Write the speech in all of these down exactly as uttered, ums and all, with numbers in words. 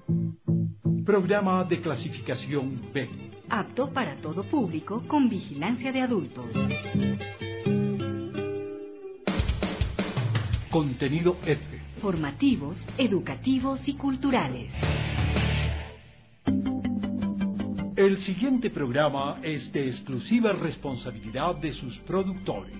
Programa de clasificación B. Apto para todo público con vigilancia de adultos. Contenido F. Formativos, educativos y culturales. El siguiente programa es de exclusiva responsabilidad de sus productores.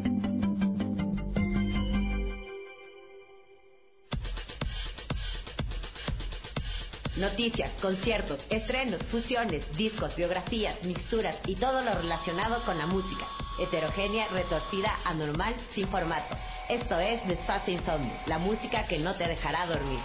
Noticias, conciertos, estrenos, fusiones, discos, biografías, mixturas y todo lo relacionado con la música. Heterogénea, retorcida, anormal, sin formato. Esto es Desfase Insomnio, la música que no te dejará dormir.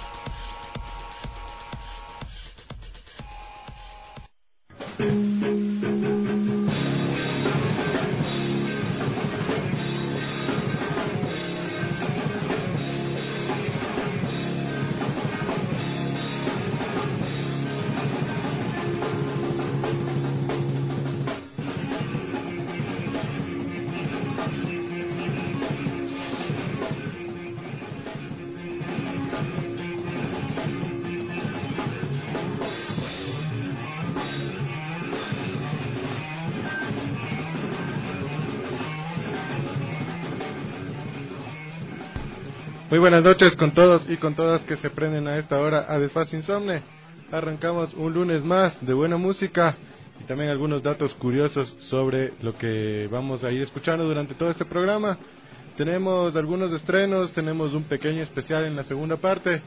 Muy buenas noches con todos y con todas que se prenden a esta hora a Desfase Insomne. Arrancamos un lunes más de buena música y también algunos datos curiosos sobre lo que vamos a ir escuchando durante todo este programa. Tenemos algunos estrenos, tenemos un pequeño especial en la segunda parte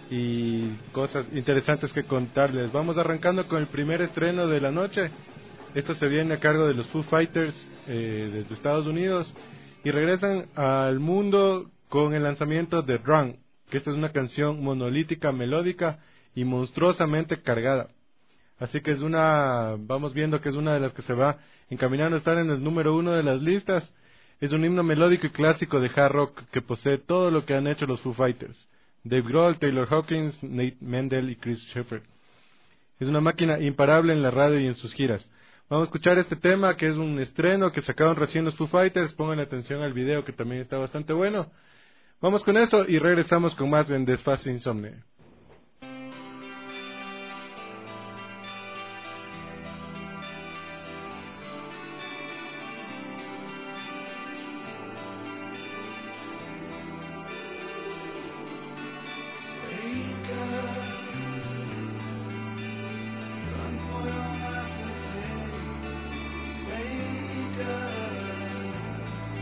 y cosas interesantes que contarles. Vamos arrancando con el primer estreno de la noche. Esto se viene a cargo de los Foo Fighters eh, desde Estados Unidos y regresan al mundo con el lanzamiento de Run, que esta es una canción monolítica, melódica y monstruosamente cargada. Así que es una, vamos viendo que es una de las que se va encaminando a estar en el número uno de las listas. Es un himno melódico y clásico de hard rock que posee todo lo que han hecho los Foo Fighters: Dave Grohl, Taylor Hawkins, Nate Mendel y Chris Sheffer. Es una máquina imparable en la radio y en sus giras. Vamos a escuchar este tema que es un estreno que sacaron recién los Foo Fighters. Pongan atención al video que también está bastante bueno. Vamos con eso y regresamos con más en Desfase Insomne.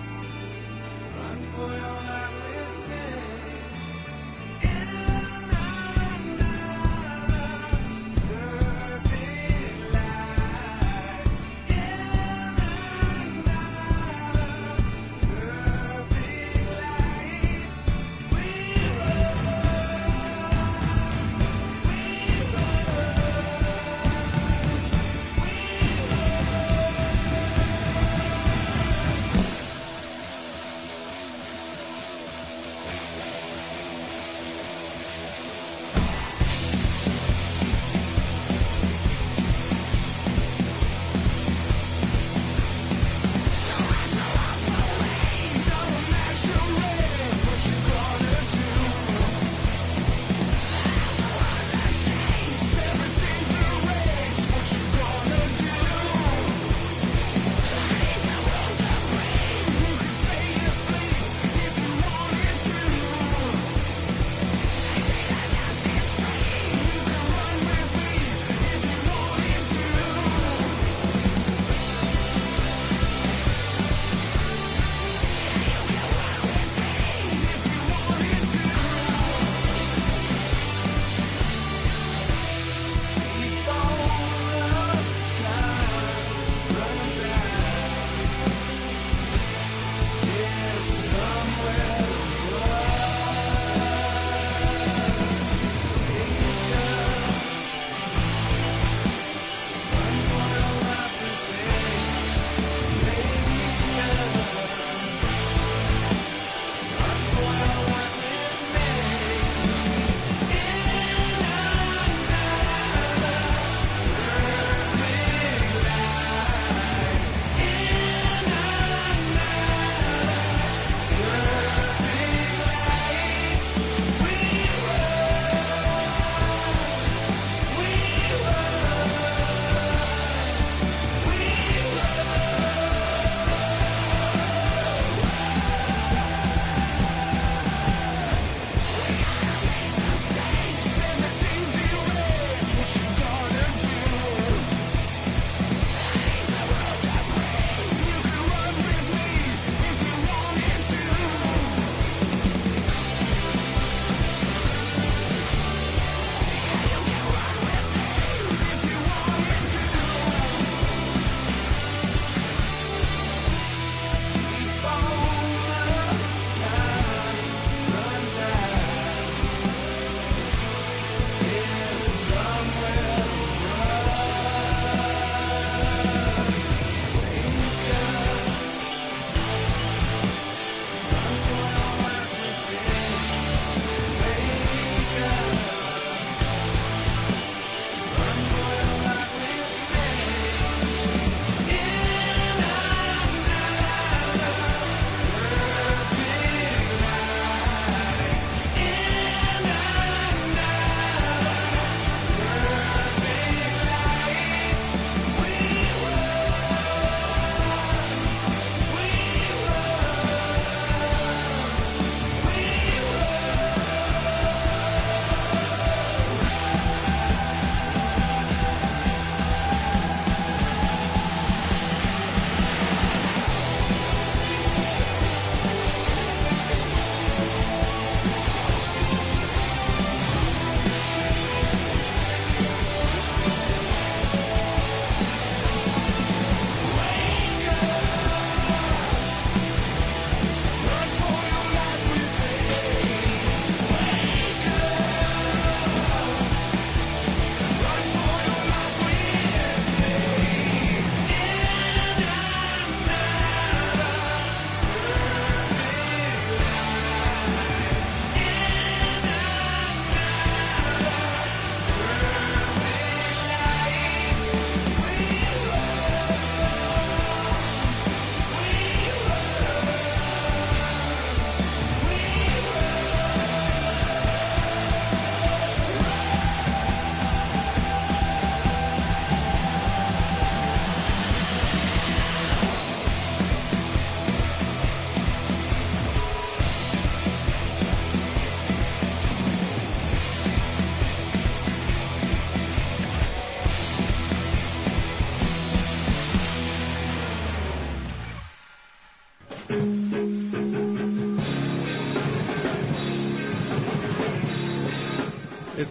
In and out.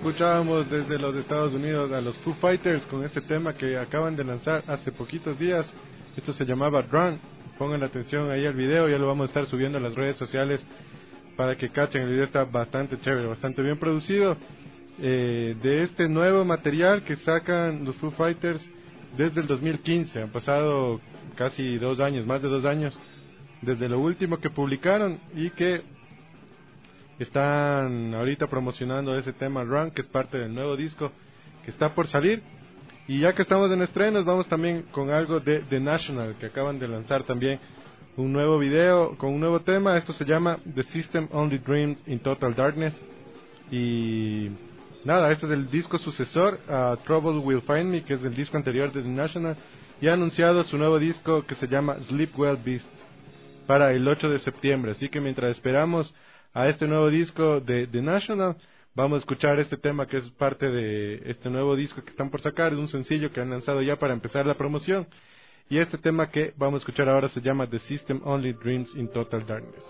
escuchábamos desde los Estados Unidos a los Foo Fighters con este tema que acaban de lanzar hace poquitos días. Esto se llamaba Run. Pongan atención ahí al video, ya lo vamos a estar subiendo a las redes sociales para que cachen. El video está bastante chévere, bastante bien producido. Eh, de este nuevo material que sacan los Foo Fighters desde el dos mil quince. Han pasado casi dos años, más de dos años, desde lo último que publicaron y que están ahorita promocionando ese tema Run, que es parte del nuevo disco que está por salir. Y ya que estamos en estrenos, vamos también con algo de The National, que acaban de lanzar también un nuevo video con un nuevo tema. Esto se llama The System Only Dreams in Total Darkness. Y nada, este es el disco sucesor a Trouble Will Find Me, que es el disco anterior de The National, y ha anunciado su nuevo disco que se llama Sleep Well Beast para el ocho de septiembre. Así que mientras esperamos a este nuevo disco de The National, vamos a escuchar este tema que es parte de este nuevo disco que están por sacar, es un sencillo que han lanzado ya para empezar la promoción. Y este tema que vamos a escuchar ahora se llama The System Only Dreams in Total Darkness.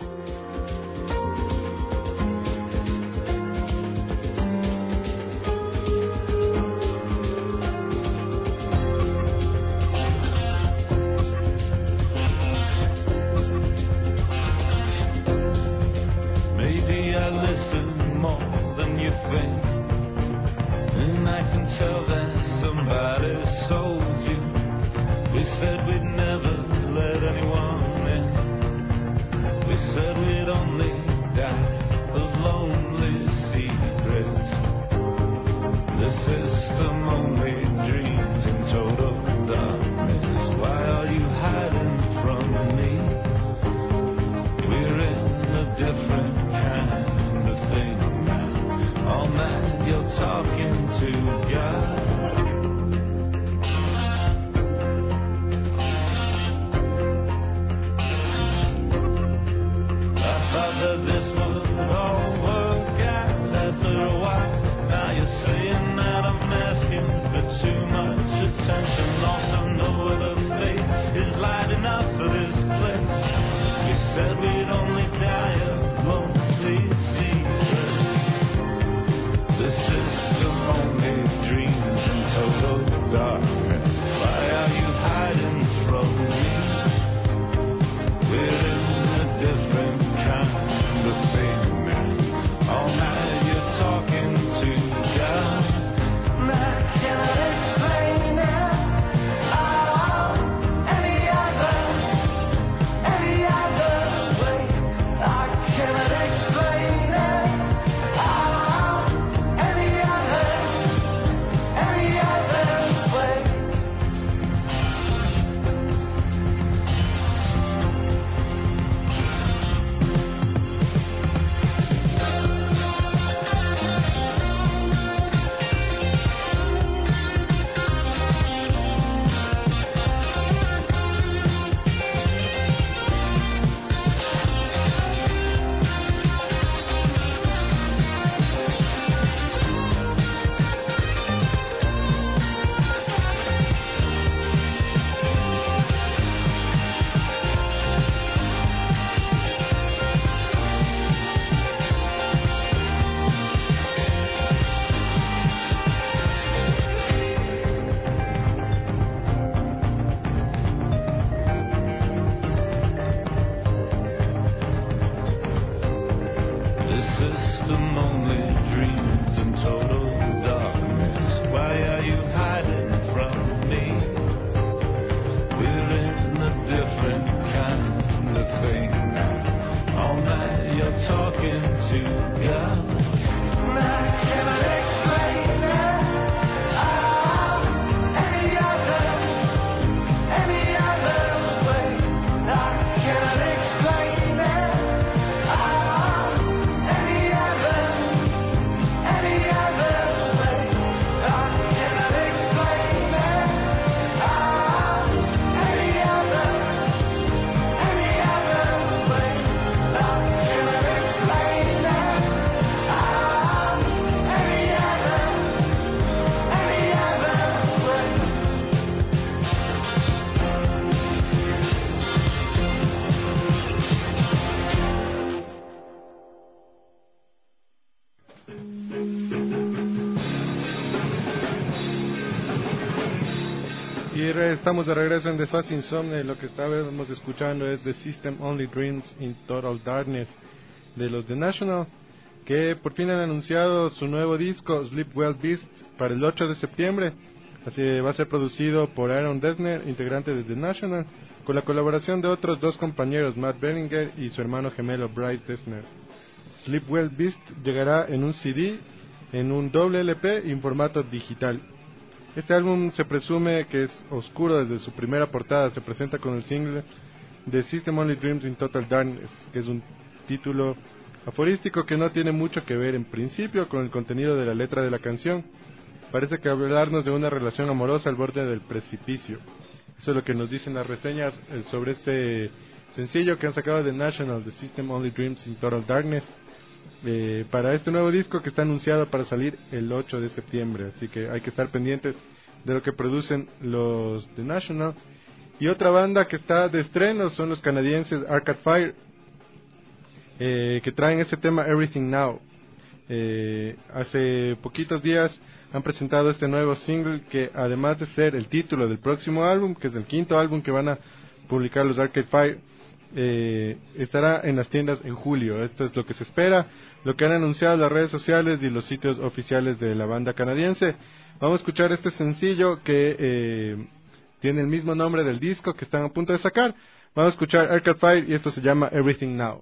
Y re- estamos de regreso en Desfase Insomne. Lo que estábamos escuchando es The System Only Dreams in Total Darkness de los The National, que por fin han anunciado su nuevo disco Sleep Well Beast para el ocho de septiembre. Así va a ser producido por Aaron Dessner, integrante de The National, con la colaboración de otros dos compañeros, Matt Berninger y su hermano gemelo Bryce Dessner. Sleep Well Beast llegará en un C D, en un doble L P y en formato digital. Este álbum se presume que es oscuro desde su primera portada. Se presenta con el single The System Only Dreams in Total Darkness, que es un título aforístico que no tiene mucho que ver en principio con el contenido de la letra de la canción. Parece que hablarnos de una relación amorosa al borde del precipicio. Eso es lo que nos dicen las reseñas eh, sobre este sencillo que han sacado de National, The System Only Dreams in Total Darkness, eh, para este nuevo disco que está anunciado para salir el ocho de septiembre. Así que hay que estar pendientes de lo que producen los The National. Y otra banda que está de estreno son los canadienses Arcade Fire, eh, que traen este tema Everything Now. Eh, hace poquitos días han presentado este nuevo single que, además de ser el título del próximo álbum, que es el quinto álbum que van a publicar los Arcade Fire, eh, estará en las tiendas en julio. Esto es lo que se espera, lo que han anunciado las redes sociales y los sitios oficiales de la banda canadiense. Vamos a escuchar este sencillo que eh, tiene el mismo nombre del disco que están a punto de sacar. Vamos a escuchar Arcade Fire y esto se llama Everything Now.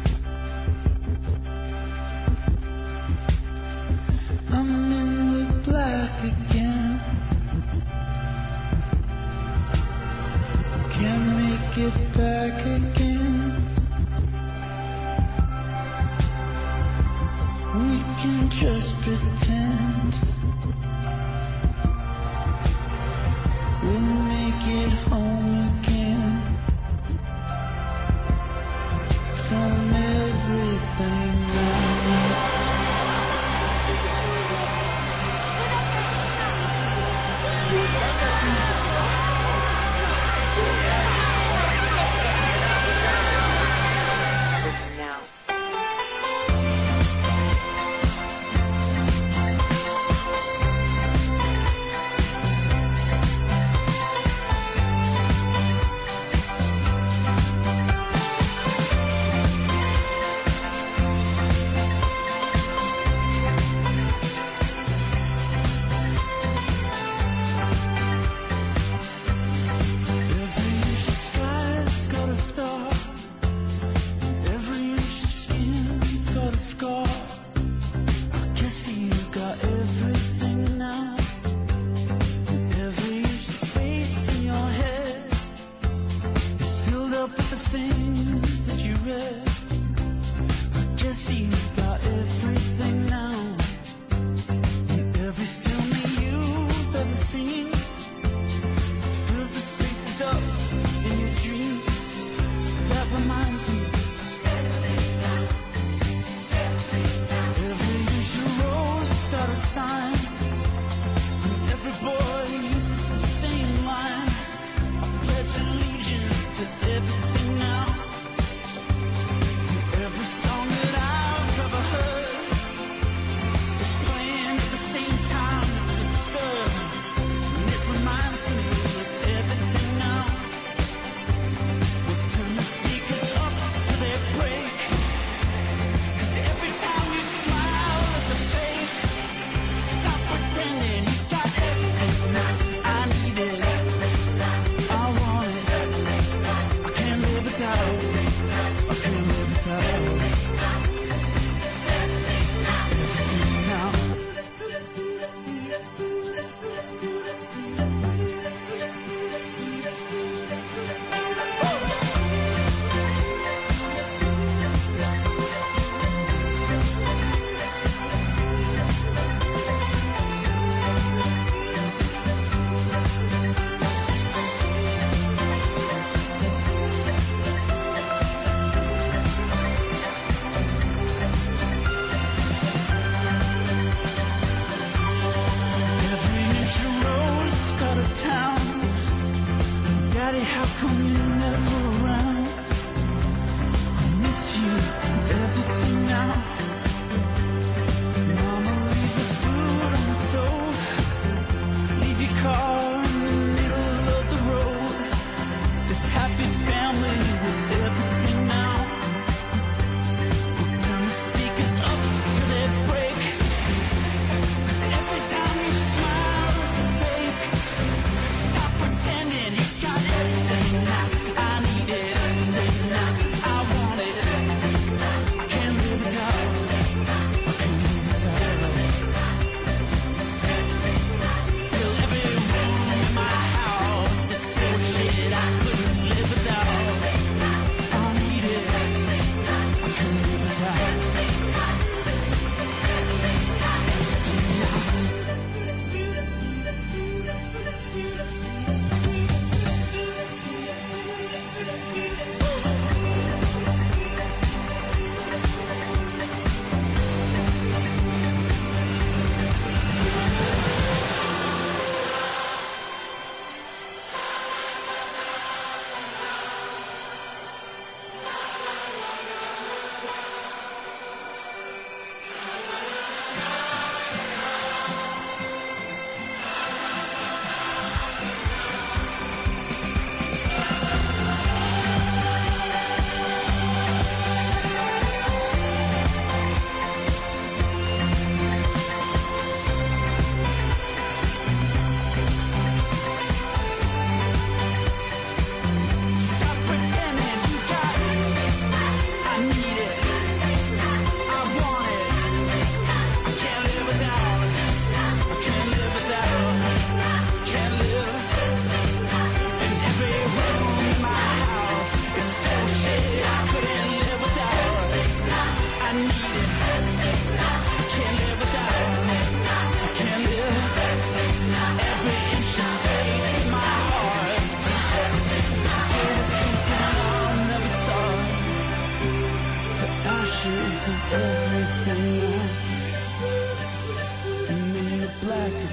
Again, can't make it back again. We can just pretend we'll make it home again. From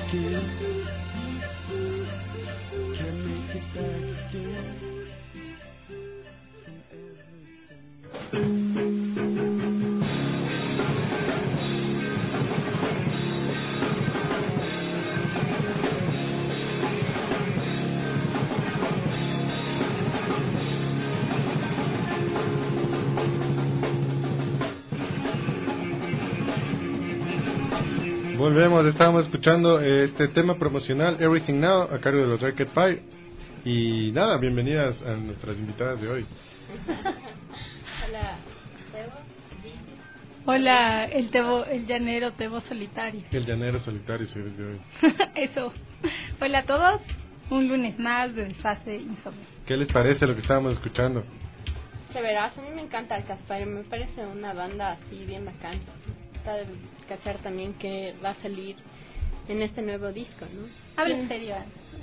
again. Can't make it back again. From everything. Volvemos, estábamos escuchando este tema promocional Everything Now a cargo de los Arcade Fire. Y nada, bienvenidas a nuestras invitadas de hoy. Hola, Tebo. Hola, el Tebo, el llanero Tebo solitario. El llanero solitario soy el de hoy. Eso. Hola a todos, un lunes más de Desfase Insomnio. ¿Qué les parece lo que estábamos escuchando? Chéveras, a mí me encanta Arcade Fire, me parece una banda así bien bacán. Está de cachar también que va a salir en este nuevo disco, ¿no? Habla en serio.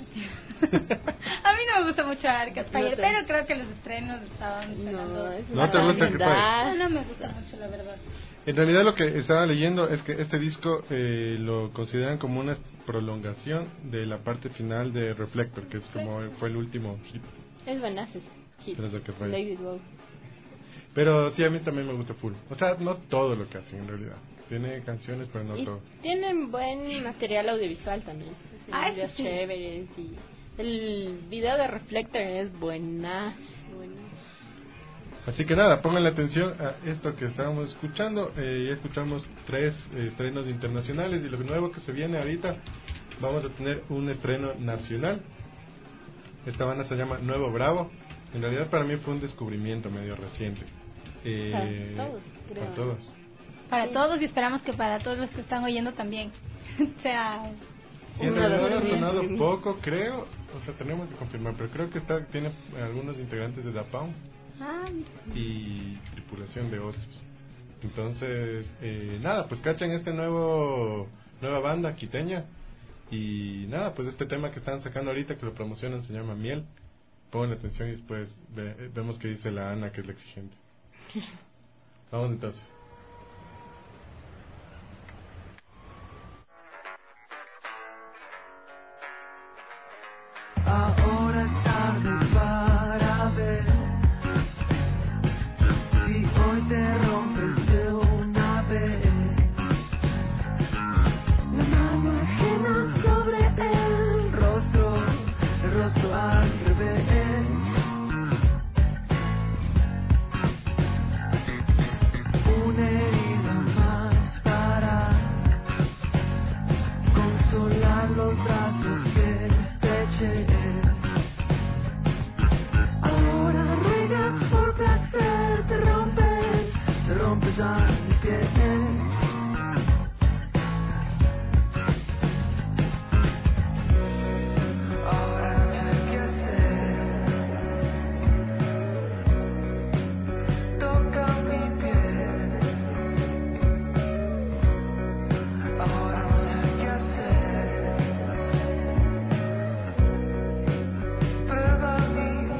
A mí no me gusta mucho Arcade Fire, no te... pero creo que los estrenos estaban sonando. No, es ¿No te gusta Arcade Fire? No, no me gusta mucho, la verdad. En realidad lo que estaba leyendo es que este disco eh, lo consideran como una prolongación de la parte final de Reflector, que es como fue el último hit. Es buenazo hit. David Bowie. Pero sí, a mí también me gusta full. O sea, no todo lo que hacen en realidad. Tiene canciones, pero no y todo. Tienen buen material audiovisual también. Ah, videos sí. chéveres. Y el video de Reflector es buenazo. buenazo. Así que nada, pónganle atención a esto que estábamos escuchando. Eh, ya escuchamos tres eh, estrenos internacionales. Y lo nuevo que se viene ahorita, vamos a tener un estreno nacional. Esta banda se llama Nuevo Bravo. En realidad para mí fue un descubrimiento medio reciente. Eh, para todos, creo. Para todos. Para sí. todos y esperamos que para todos los que están oyendo también. O sea... Sí, en realidad ha sonado poco, creo. O sea, tenemos que confirmar, pero creo que está tiene algunos integrantes de Da Pound ah, y tripulación de otros. Entonces, eh, nada, pues cachan este nuevo nueva banda quiteña. Y nada, pues este tema que están sacando ahorita, que lo promocionan, se llama Miel. Pongan atención y después ve, vemos que dice la Ana, que es la exigente. Vamos entonces. Ahora es tarde para ver si hoy te rompes de una vez. La mano ajena sobre el rostro, el rostro al revés. Una herida más para consolar los brazos que estreché. Ahora ruegas por placer, te rompes, te rompes a mis pies. Ahora no sé qué hacer. Toca mi piel. Ahora no sé qué hacer. Prueba mi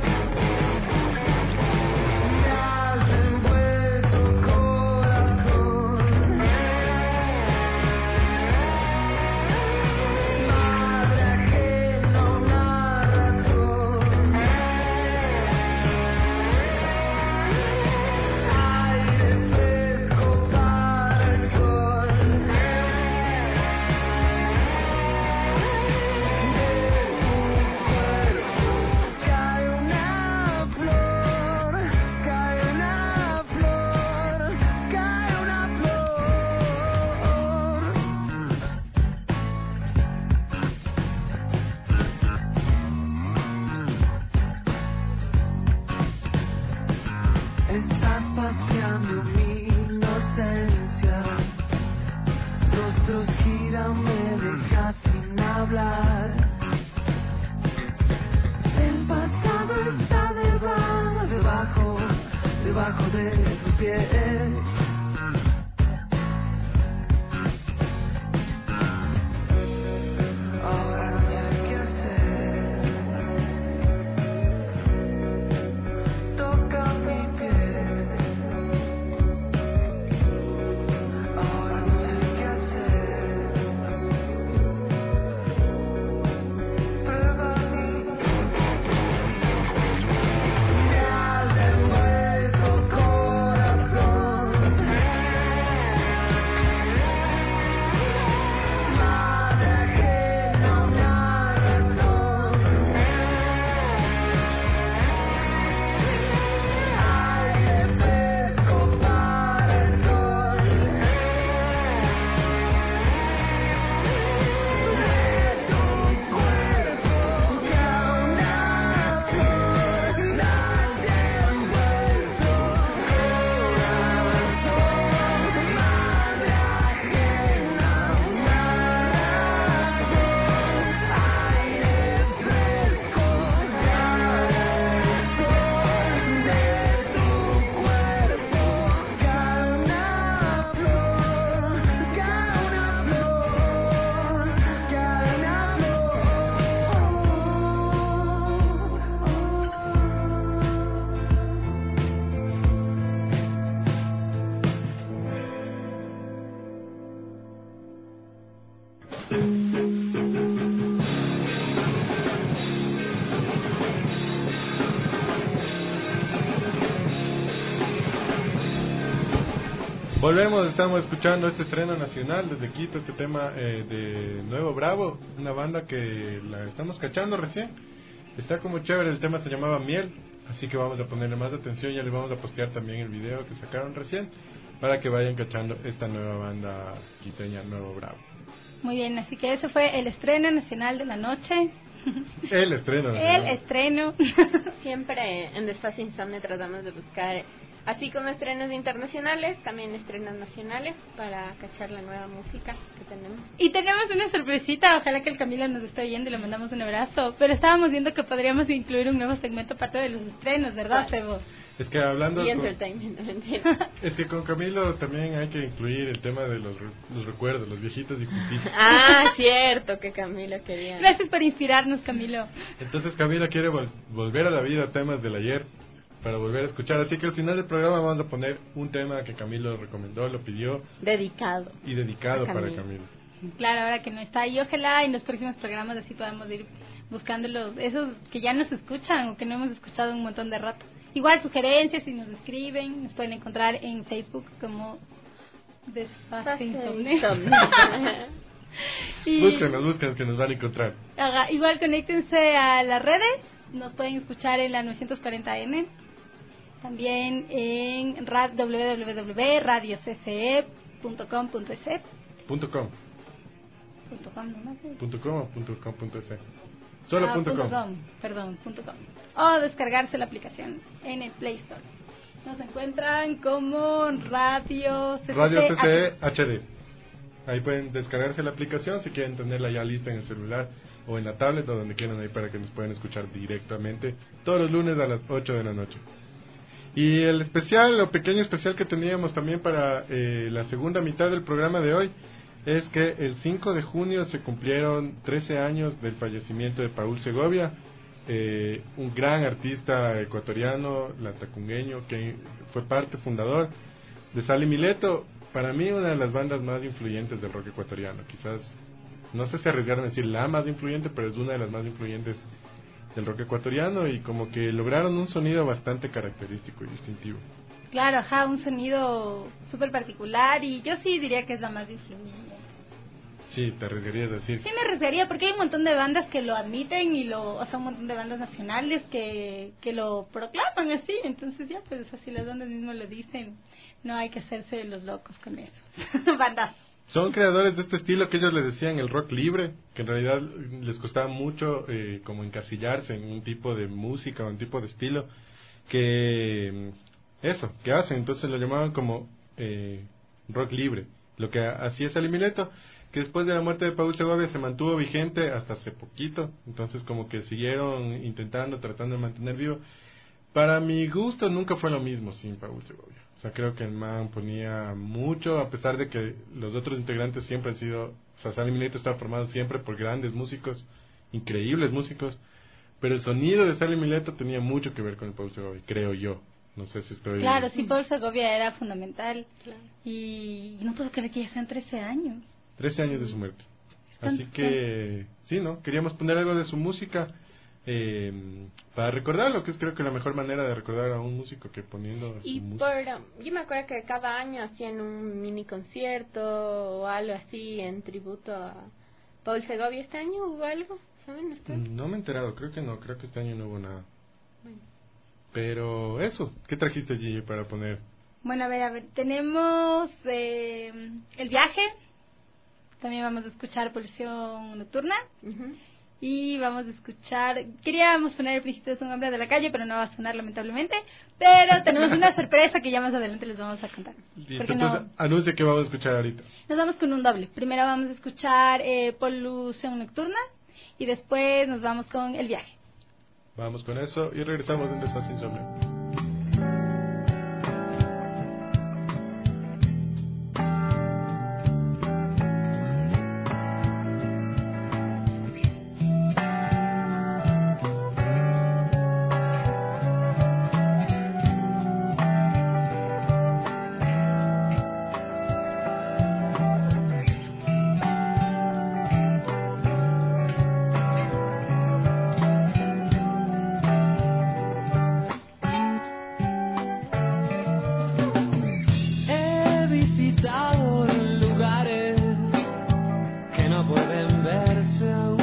me has envuelto corazón. Madre ajena una razón. Aire fresco para el sol. Cae una flor, cae una flor, cae una flor. Estás paseando mi inocencia. Rostros giran, me dejas sin hablar. El pasado está debajo, debajo, debajo de tus pies. Ahora no sé qué hacer. Toca mi piel. Ahora no sé qué hacer. Volvemos, estamos escuchando este estreno nacional desde Quito, este tema eh, de Nuevo Bravo, una banda que la estamos cachando recién. Está como chévere, el tema se llamaba Miel, así que vamos a ponerle más atención, ya les vamos a postear también el video que sacaron recién para que vayan cachando esta nueva banda quiteña, Nuevo Bravo. Muy bien, así que ese fue el estreno nacional de la noche. El estreno nacional. El estreno. Siempre en Despacio Insomne tratamos de buscar, así como estrenos internacionales, también estrenos nacionales para cachar la nueva música que tenemos. Y tenemos una sorpresita, ojalá que el Camilo nos esté oyendo y le mandamos un abrazo. Pero estábamos viendo que podríamos incluir un nuevo segmento aparte de los estrenos, ¿verdad, Sebo? Es que hablando Y con, entertainment, no entiendo. es que con Camilo también hay que incluir el tema de los, los recuerdos, los viejitos y juntitos. Ah, cierto, que Camilo quería. Gracias por inspirarnos, Camilo. Entonces Camilo quiere vol- volver a la vida temas del ayer para volver a escuchar, así que al final del programa vamos a poner un tema que Camilo recomendó, lo pidió Dedicado. y dedicado A para Camilo. Camilo. Claro, ahora que no está. Y ojalá en los próximos programas así podamos ir buscando los, esos que ya nos escuchan o que no hemos escuchado un montón de rato. Igual sugerencias, si nos escriben, nos pueden encontrar en Facebook como Despacio Insomne. Y, Búsquenos, búsquenos que nos van a encontrar. haga- igual conéctense a las redes, nos pueden escuchar en la novecientos cuarenta eme, también en ra- doble u doble u doble u punto radio c c e punto com punto e s. Punto com, Punto com, ¿no? punto com o punto com punto es. Solo Ah, punto punto com. com, perdón, punto com. O descargarse la aplicación en el Play Store. Nos encuentran como Radio C C C Radio C C E H D. Ahí pueden descargarse la aplicación si quieren tenerla ya lista en el celular o en la tablet o donde quieran ahí para que nos puedan escuchar directamente todos los lunes a las ocho de la noche. Y el especial, o pequeño especial que teníamos también para eh, la segunda mitad del programa de hoy es que el cinco de junio se cumplieron trece años del fallecimiento de Paul Segovia, eh, un gran artista ecuatoriano, latacungueño, que fue parte fundador de Sal y Mileto. Para mí una de las bandas más influyentes del rock ecuatoriano, quizás, no sé si arriesgaron a decir la más influyente, pero es una de las más influyentes del rock ecuatoriano y como que lograron un sonido bastante característico y distintivo. Claro, ajá, un sonido súper particular y yo sí diría que es la más influyente. Sí, te arriesgarías a decir. Sí me arriesgaría porque hay un montón de bandas que lo admiten y lo, o sea, un montón de bandas nacionales que, que lo proclaman así, entonces ya, pues así las bandas mismas lo dicen, no hay que hacerse los locos con eso. Bandas. Son creadores de este estilo que ellos les decían el rock libre, que en realidad les costaba mucho eh, como encasillarse en un tipo de música o un tipo de estilo que eso, que hacen, entonces lo llamaban como eh, rock libre. Lo que hacía Sal y Mileto, que después de la muerte de Paul Segovia se mantuvo vigente hasta hace poquito, entonces como que siguieron intentando, tratando de mantener vivo. Para mi gusto nunca fue lo mismo sin Paul Segovia. O sea, creo que el man ponía mucho, a pesar de que los otros integrantes siempre han sido, o sea, Sal y Mileto está formado siempre por grandes músicos, increíbles músicos, pero el sonido de Sal y Mileto tenía mucho que ver con el Paul Segovia, creo yo. No sé si estoy... Claro, sí, Paul Segovia era fundamental. Claro. Y no puedo creer que ya sean trece años. trece años de su muerte. Están- Así que, sí, ¿no? Queríamos poner algo de su música eh, para recordarlo, que es creo que la mejor manera de recordar a un músico que poniendo su Y música. por, yo me acuerdo que cada año hacían un mini concierto o algo así en tributo a Paul Segovia. ¿Este año hubo algo? ¿Saben ustedes? No me he enterado, creo que no, creo que este año no hubo nada. Bueno. Pero eso, ¿qué trajiste, Gigi, para poner? Bueno, a ver, a ver, tenemos eh, El Viaje, también vamos a escuchar Polución Nocturna Ujú. y vamos a escuchar, queríamos poner El Príncipe es un hombre de la calle, pero no va a sonar lamentablemente, pero tenemos una sorpresa que ya más adelante les vamos a contar. Listo, Porque entonces no, anuncia que vamos a escuchar ahorita. nos vamos con un doble, primero vamos a escuchar eh, Polución Nocturna y después nos vamos con El Viaje. Vamos con eso y regresamos en Desfase Insomnio. Thank pueden verse aún.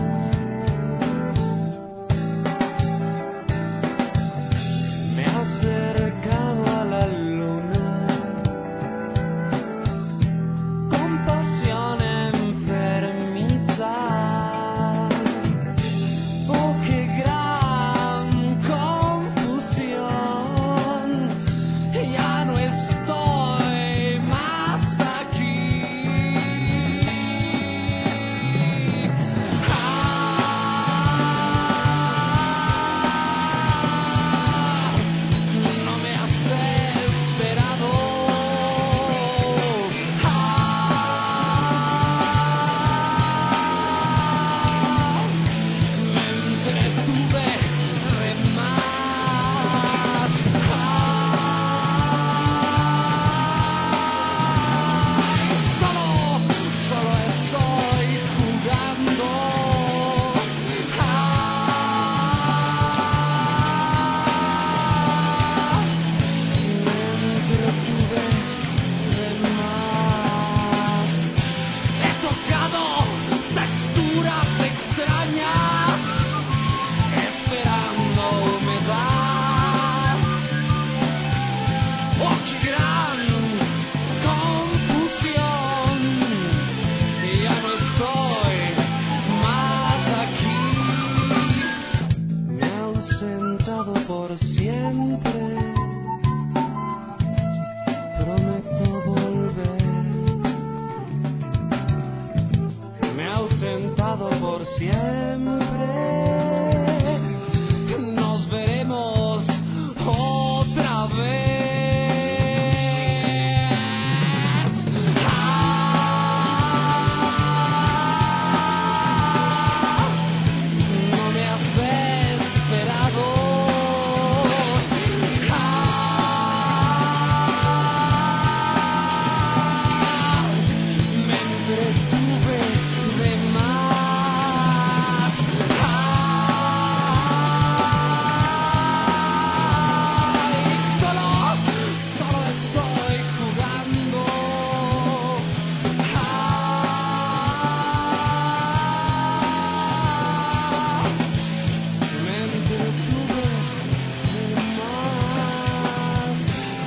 Me he acercado a la luna con pasión enfermiza. Oh, qué gran confusión. Ya no estoy más aquí. Ah, no me has esperado. Ah, me entretuve de más. Solo, solo estoy jugando. Me entretuve de más. He tocado texturas extrañas, esperando humedad. ¡Oh, qué gran confusión! Ya no estoy más aquí. Me he ausentado por siempre. Prometo volver. Me he ausentado por siempre. Nos veremos otra vez. Ah, no me has esperado. Ah, me entretuve de más. Ay, solo, solo estoy jugando. Ah, me entretuve de más.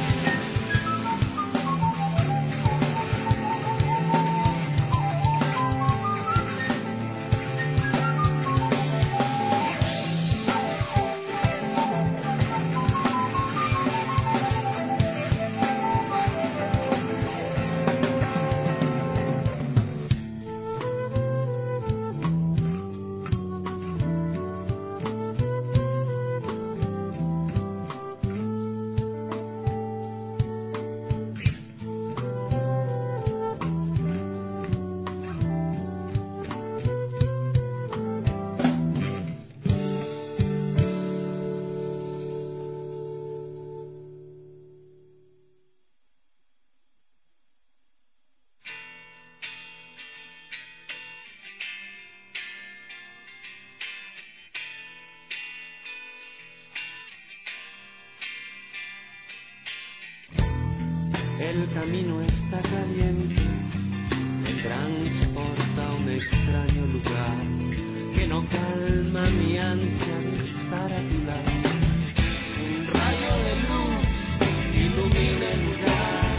El camino está caliente, me transporta a un extraño lugar que no calma mi ansia de estar a tu lado. Un rayo de luz ilumina el lugar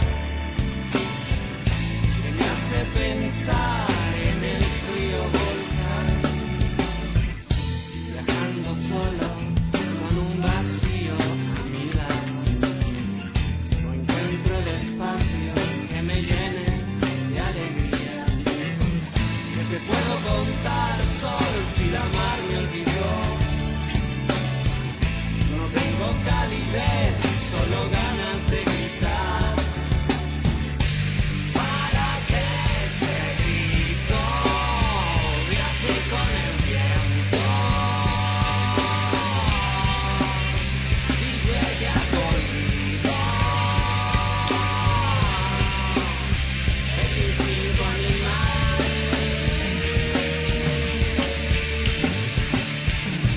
que me hace pensar en el frío volcán, viajando solo con un vacío a mi lado. No encuentro el espacio que me llene de alegría, que te puedo contar sol si la mar me olvidó. No tengo calidez, solo ganas de gritar. ¿Para qué te grito? Viaje con el viento y llegué a tu olvido. El instinto animal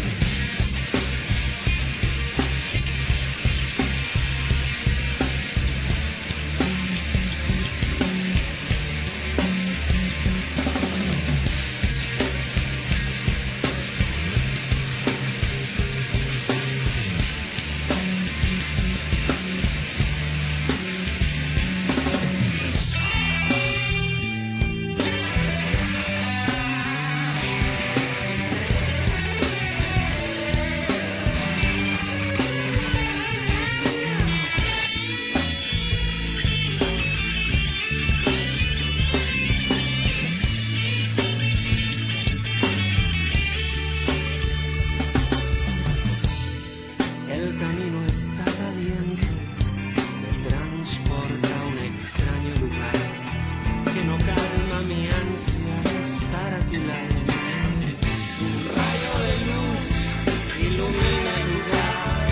tranquila. Un rayo de luz ilumina el lugar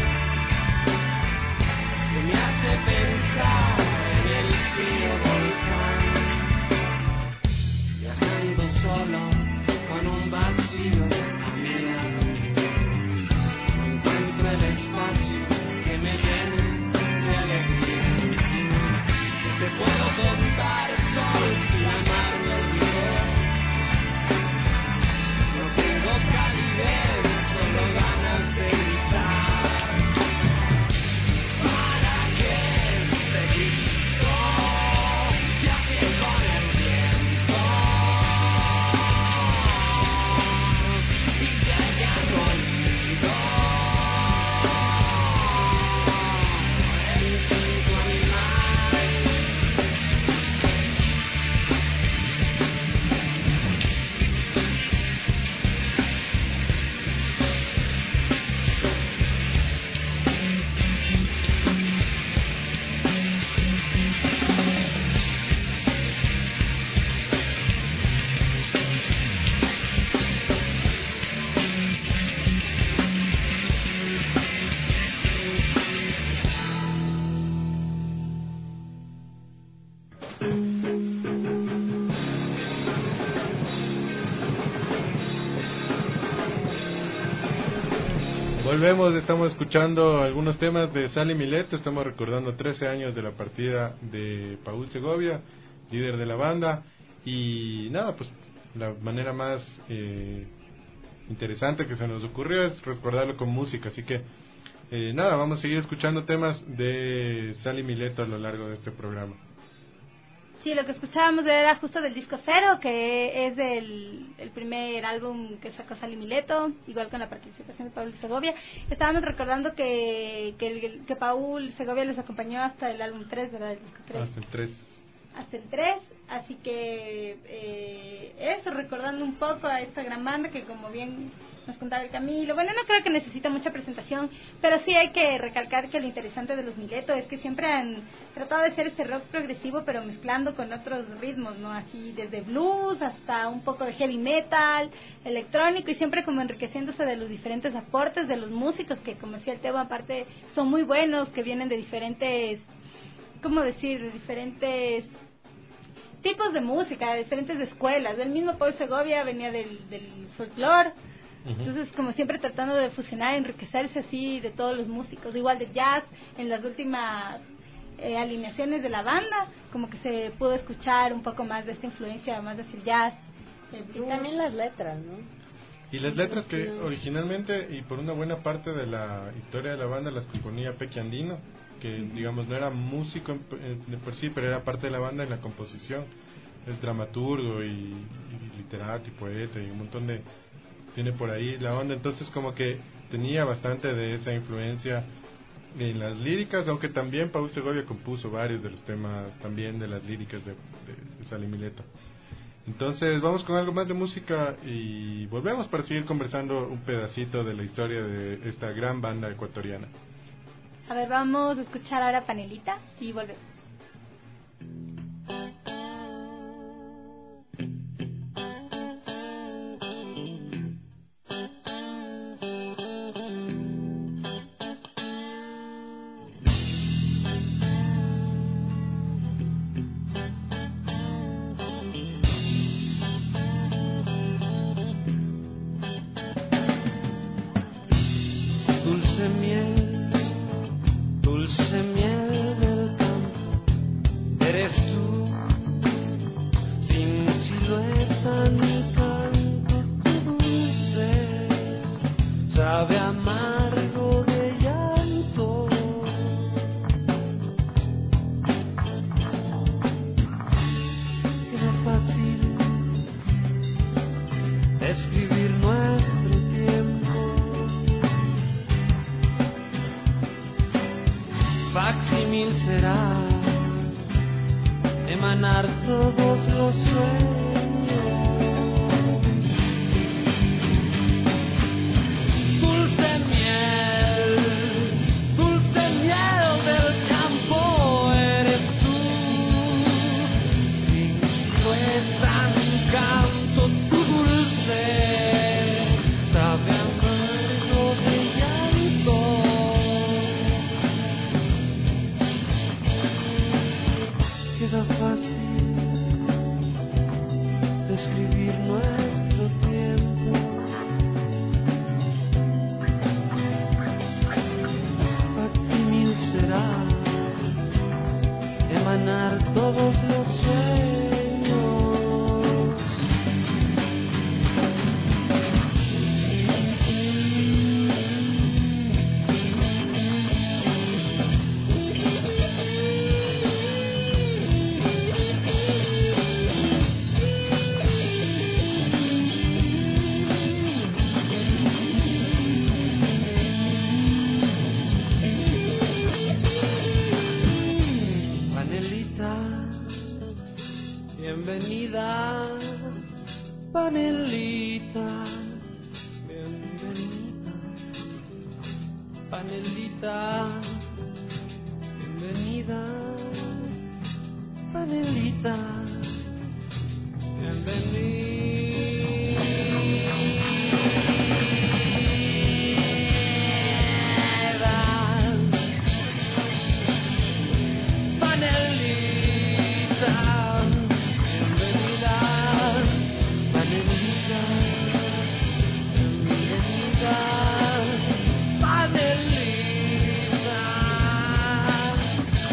que me hace pensar en el frío volcán, viajando solo con un vacío a mi lado. No encuentro el espacio que me llene de alegría. Si te puedo contar sol si la mar me olvidó. No tengo calidez, solo ganas de gritar. ¿Para qué este grito? Viaje con el viento y llegando al nido. El instinto animal. Volvemos, estamos escuchando algunos temas de Sally Mileto, estamos recordando trece años de la partida de Paul Segovia, líder de la banda, y nada, pues la manera más eh, interesante que se nos ocurrió es recordarlo con música, así que eh, nada, vamos a seguir escuchando temas de Sally Mileto a lo largo de este programa. Sí, lo que escuchábamos era justo del disco Cero, que es el, el primer álbum que sacó Sally Mileto, igual con la participación de Paul Segovia. Estábamos recordando que, que, que Paul Segovia les acompañó hasta el álbum tres, ¿verdad? El disco tres. Hasta el tres. Hasta el tres, así que eh, eso, recordando un poco a esta gran banda que, como bien nos contaba el Camilo, bueno, no creo que necesita mucha presentación, pero sí hay que recalcar que lo interesante de los Mileto es que siempre han tratado de hacer este rock progresivo, pero mezclando con otros ritmos, ¿no? Así desde blues hasta un poco de heavy metal, electrónico, y siempre como enriqueciéndose de los diferentes aportes de los músicos, que como decía el Teo, aparte son muy buenos, que vienen de diferentes, ¿cómo decir?, de diferentes tipos de música, de diferentes escuelas. El mismo Paul Segovia venía del, del folclore. Uh-huh. Entonces, como siempre, tratando de fusionar, enriquecerse así de todos los músicos, igual de jazz. En las últimas eh, alineaciones de la banda, como que se pudo escuchar un poco más de esta influencia, más de el jazz, el blues. Y también las letras, ¿no? Y las letras que originalmente, y por una buena parte de la historia de la banda, las componía Pequi Andino, que digamos no era músico de por sí, pero era parte de la banda en la composición. Es dramaturgo y, y literato y poeta y un montón de... tiene por ahí la onda, entonces como que tenía bastante de esa influencia en las líricas, aunque también Paul Segovia compuso varios de los temas también de las líricas de, de, de Sally Mileto. Entonces vamos con algo más de música y volvemos para seguir conversando un pedacito de la historia de esta gran banda ecuatoriana. A ver, vamos a escuchar ahora Panelita y volvemos. Dulce miel, dulce miel del campo, eres tú, sin silueta ni canto, tu dulce, sabe amargo de llanto. Era fácil escribir nuestro tiempo. Facsímil será emanar todos los sueños. Dulce miel, dulce miel del campo, eres tú. Sin silueta ni canto, tu dulce Panelitas, bienvenidas. Panelitas, bienvenidas. Panelitas, bienvenidas. Panelitas, bienvenidas. Panelitas, bienvenidas. Panelitas.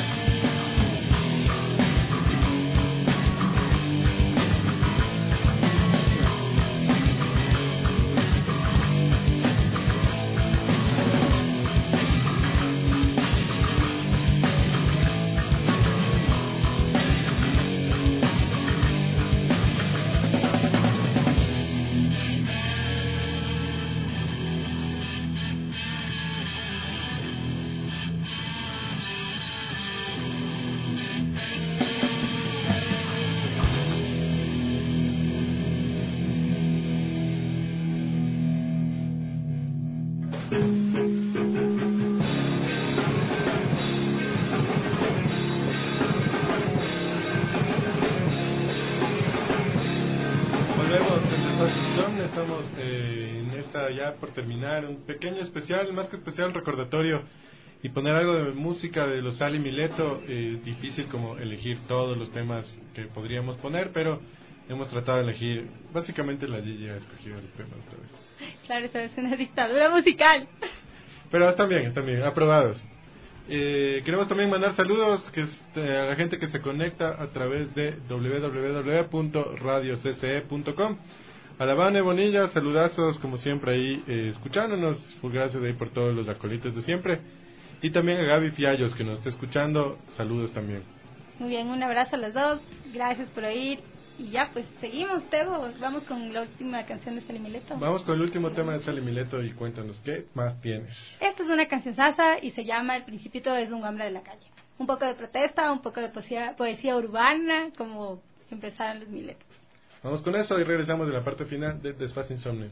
Volvemos en Desfase Insomne, estamos eh, en esta ya por terminar, un pequeño especial, más que especial, recordatorio, y poner algo de música de los Sally Mileto. Eh, difícil como elegir todos los temas que podríamos poner, pero hemos tratado de elegir, básicamente la Gigi ha escogido los temas esta vez. Claro, esta es una dictadura musical. Pero están bien, están bien, aprobados. Eh, queremos también mandar saludos que es, eh, a la gente que se conecta a través de doble u doble u doble u punto radio c c e punto com. A la Vane Bonilla, saludazos como siempre ahí eh, escuchándonos. Gracias ahí por todos los acolites de siempre. Y también a Gaby Fiallos que nos está escuchando, saludos también. Muy bien, un abrazo a los dos. Gracias por oír. Y ya, pues seguimos, Tebo. Vamos con la última canción de Sally Mileto. Vamos con el último tema de Sally Mileto y cuéntanos qué más tienes. Esta es una canción sasa y se llama El Principito es un hombre de la calle. Un poco de protesta, un poco de poesía, poesía urbana, como empezaron los Mileto. Vamos con eso y regresamos de la parte final de Desfase Insomne.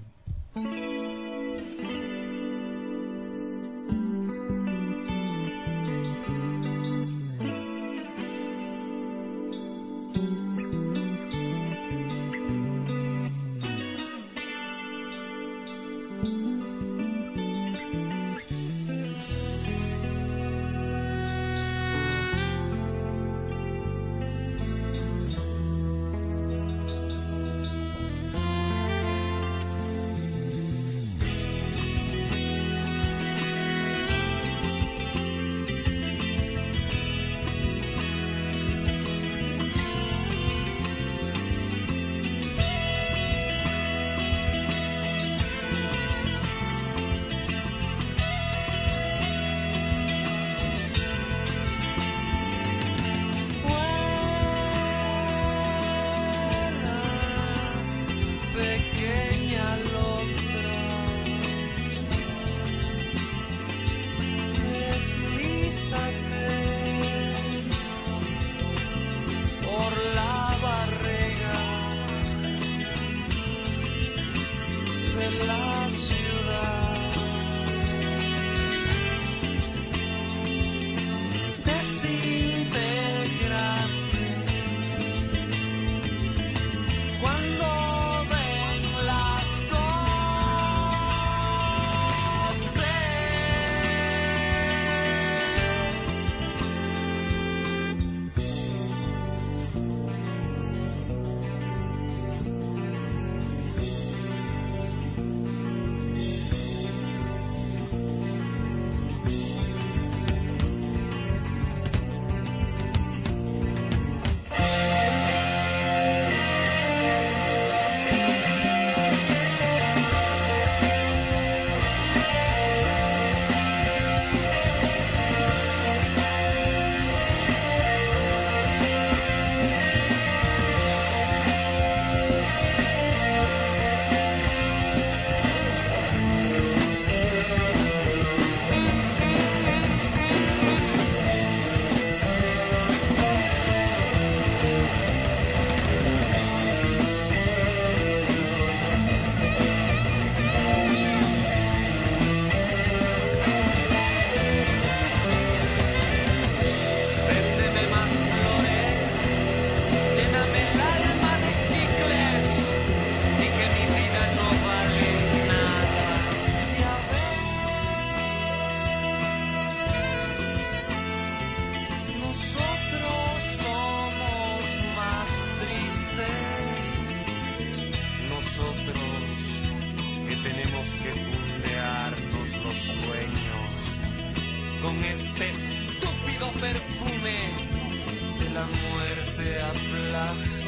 con este estúpido perfume de la muerte a plazo.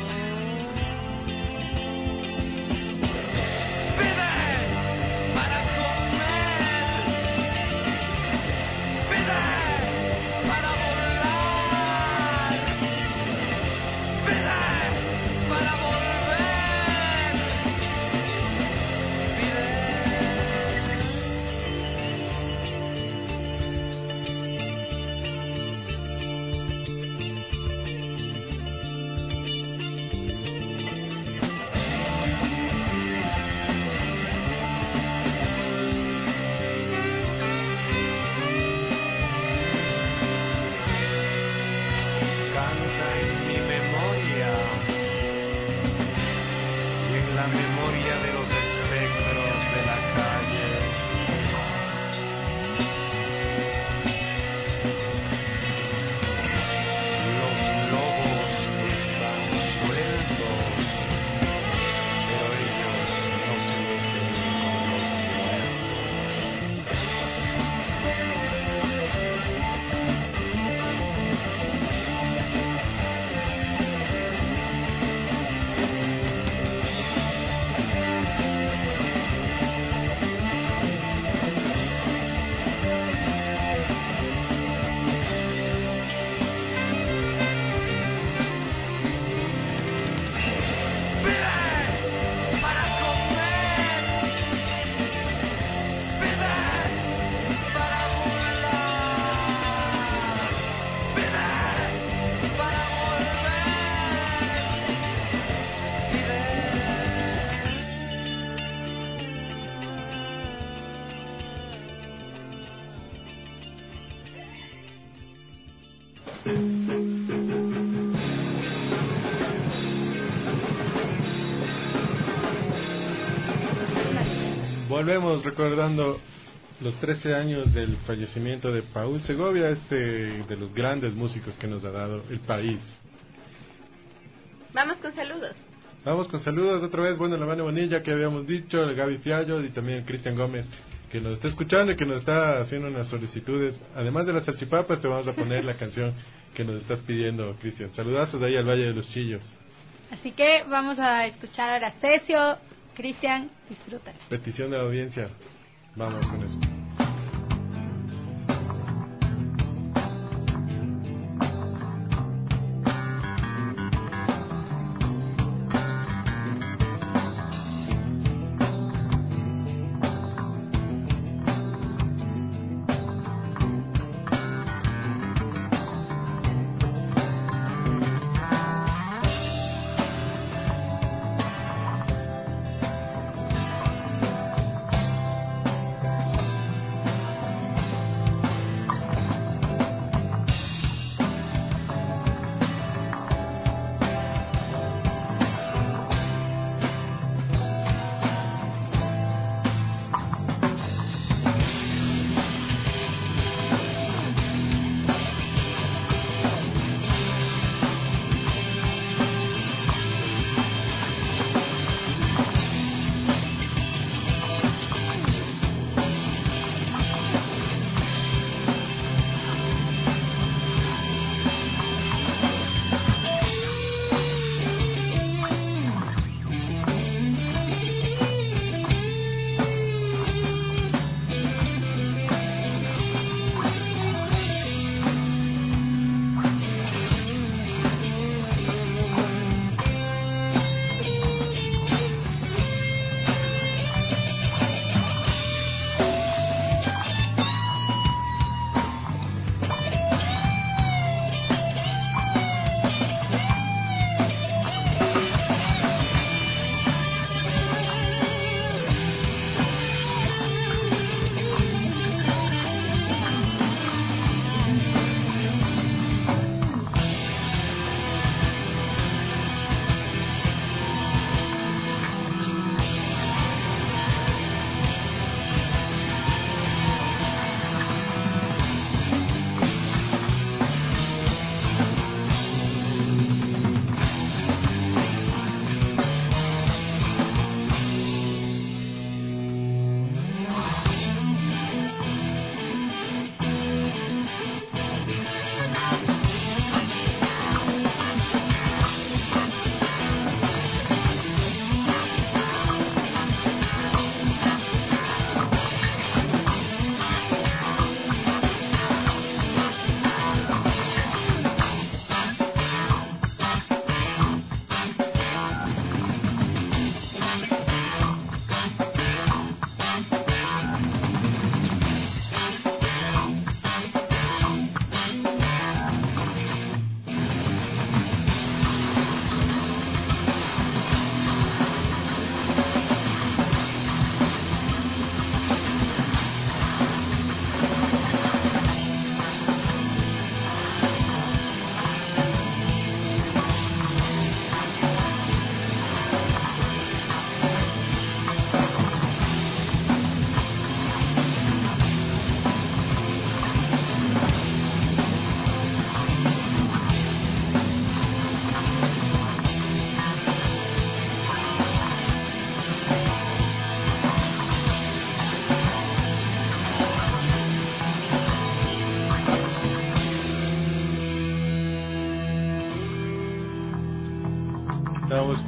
Pide para comer, pide para volar, pide para volver, pide. Canta en mi memoria y en la memoria de los espectros de la calle. Los lobos están sueltos, pero ellos no se meten con los muertos. Para comer, pide para volar, pide para volver, pide. Volvemos recordando los trece años del fallecimiento de Paul Segovia, este de los grandes músicos que nos ha dado el país. Vamos con saludos. Vamos con saludos otra vez. Bueno, la Mano Bonilla que habíamos dicho, el Gaby Fiallo y también Cristian Gómez que nos está escuchando y que nos está haciendo unas solicitudes. Además de las salchipapas, te vamos a poner la canción que nos estás pidiendo, Cristian. Saludazos de ahí al Valle de los Chillos. Así que vamos a escuchar ahora Cesio. Cristian, disfrútala. Petición de la audiencia. Vamos con eso.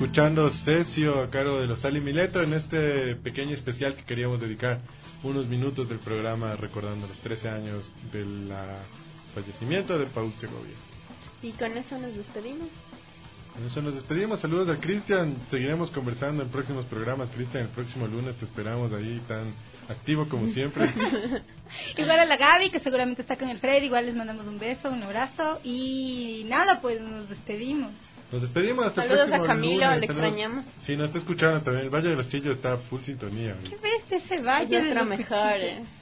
escuchando Cesio a cargo de los Sali Mileto en este pequeño especial que queríamos dedicar unos minutos del programa recordando los trece años del la fallecimiento de Paul Segovia. Y con eso nos despedimos. Con eso nos despedimos. Saludos a Cristian. Seguiremos conversando en próximos programas. Cristian, el próximo lunes te esperamos ahí tan activo como siempre. Igual a la Gaby, que seguramente está con el Fred. Igual les mandamos un beso, un abrazo. Y nada, pues nos despedimos. Nos despedimos hasta Saludos el próximo a Camilo, lunes. le Saludos. extrañamos. Sí, nos está escuchando también. El Valle de los Chillos está full sintonía. ¿Qué ves de ese valle? Es de nuestro los mejor Cuchillos? eh,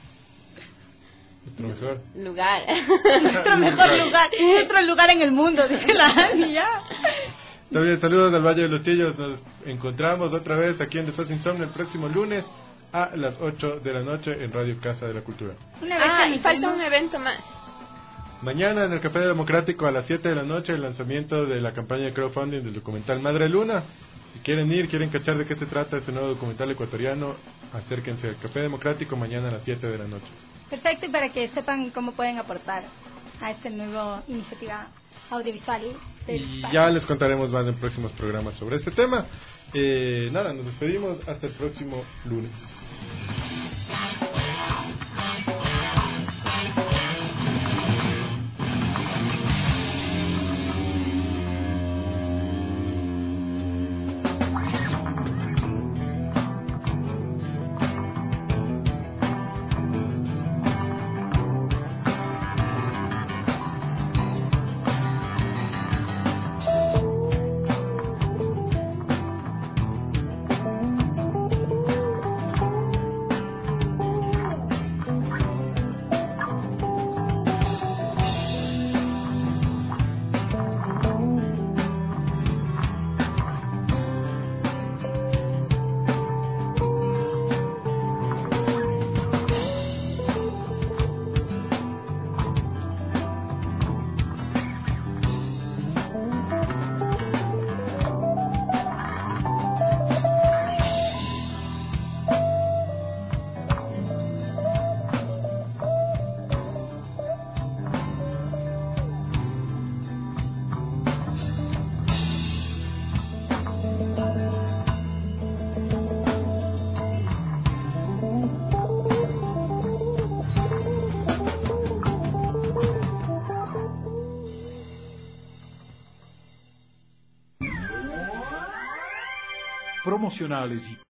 Nuestro mejor. lugar. Nuestro mejor lugar, nuestro lugar en el mundo, dice la Ani, ya. También saludos al Valle de los Chillos. Nos encontramos otra vez aquí en Desfase Insomnio el próximo lunes a las ocho de la noche en Radio Casa de la Cultura. Una vez Ah, que y nos falta vemos- un evento más. Mañana en el Café Democrático a las siete de la noche el lanzamiento de la campaña de crowdfunding del documental Madre Luna. Si quieren ir, quieren cachar de qué se trata este nuevo documental ecuatoriano, acérquense al Café Democrático mañana a las siete de la noche. Perfecto, y para que sepan cómo pueden aportar a esta nueva iniciativa audiovisual. del Y espacio. ya les contaremos más en próximos programas sobre este tema. Eh, nada, nos despedimos hasta el próximo lunes. Promocionales y